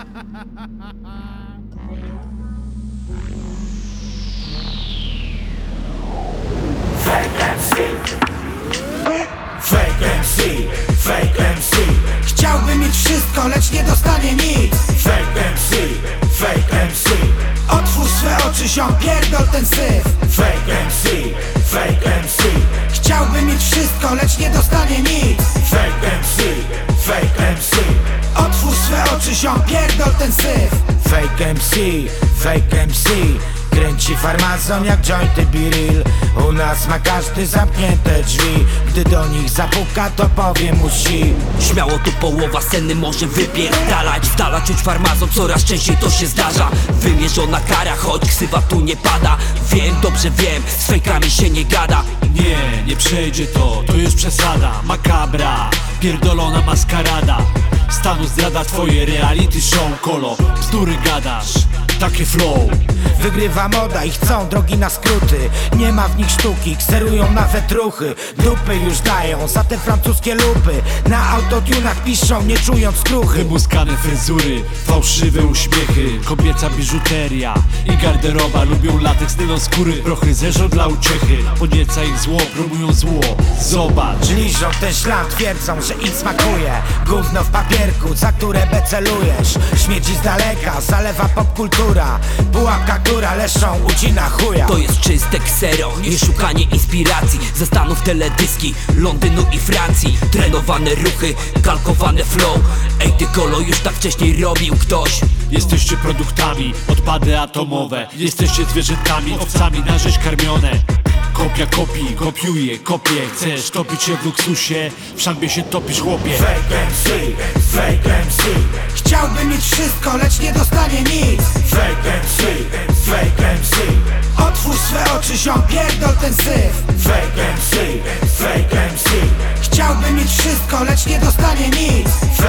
Fake MC. Chciałby mieć wszystko, lecz nie dostanie nic. Fake MC. Otwórz swe oczy, ziom, pierdol ten syf. Fake MC. Chciałby mieć wszystko, lecz nie dostanie nic. Fake MC. Otwórz swe oczy, ziom, pierdol ten syf. Fake MC. Kręci farmazon jak jointy biril. U nas ma każdy zamknięte drzwi. Gdy do nich zapuka, to powie musi. Śmiało tu połowa sceny może wypierdalać. Z dala czuć farmazon, coraz częściej to się zdarza. Wymierzona kara, choć ksywa tu nie pada. Wiem, dobrze wiem, z fejkami się nie gada. Nie przejdzie to już przesada. Makabra, pierdolona maskarada. Stanu zdrada twoje reality show. Kolo, bzdury gadasz, takie flow. Wygrywa moda i chcą drogi na skróty. Nie ma w nich sztuki, kserują nawet ruchy. Dupy już dają za te francuskie lupy. Na autotunach piszą, nie czując skruchy. Wymuskane fryzury, fałszywe uśmiechy. Kobieca biżuteria i garderoba. Lubią lateks, nylon skóry, prochy zerzą dla uciechy. Podnieca ich zło, promują zło. Zobacz, Liżą ten ślad, twierdzą, że im smakuje. Gówno w papierku, za które becelujesz. Śmierdzi z daleka, zalewa popkultura. Pułapka, która leszczą ucina chuja. To jest czyste ksero, nie szukanie inspiracji ze Stanów, teledyski, Londynu i Francji. Trenowane ruchy, kalkowane flow. Ej ty kolo, już tak wcześniej robił ktoś. jesteście produktami, odpady atomowe. Jesteście zwierzętami, owcami na rzeź karmione. Kopia kopii, kopiuje, kopie. Chcesz topić się w luksusie, w szambie się topisz, chłopie. Fake MC. Chciałby mieć wszystko, lecz nie dostanie nic. Fake MC. Otwórz swe oczy, ziom, pierdol ten syf. Fake MC. Chciałby mieć wszystko, lecz nie dostanie nic.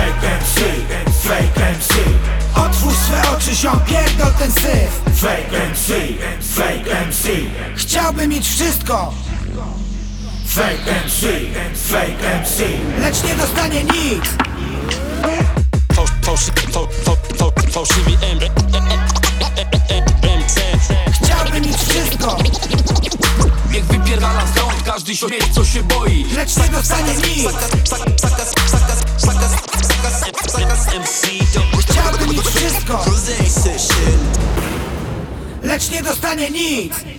Fake MC. Otwórz swe oczy, ziom, pierdol ten syf. Fake MC. Chciałby mieć wszystko, Fake MC. lecz nie dostanie nic. Fałszywi Chciałby mieć wszystko, Niech wypierdala stąd każdy śmieć, co się boi. lecz nie dostanie nic. Chciałby mieć wszystko, lecz nie dostanie nic.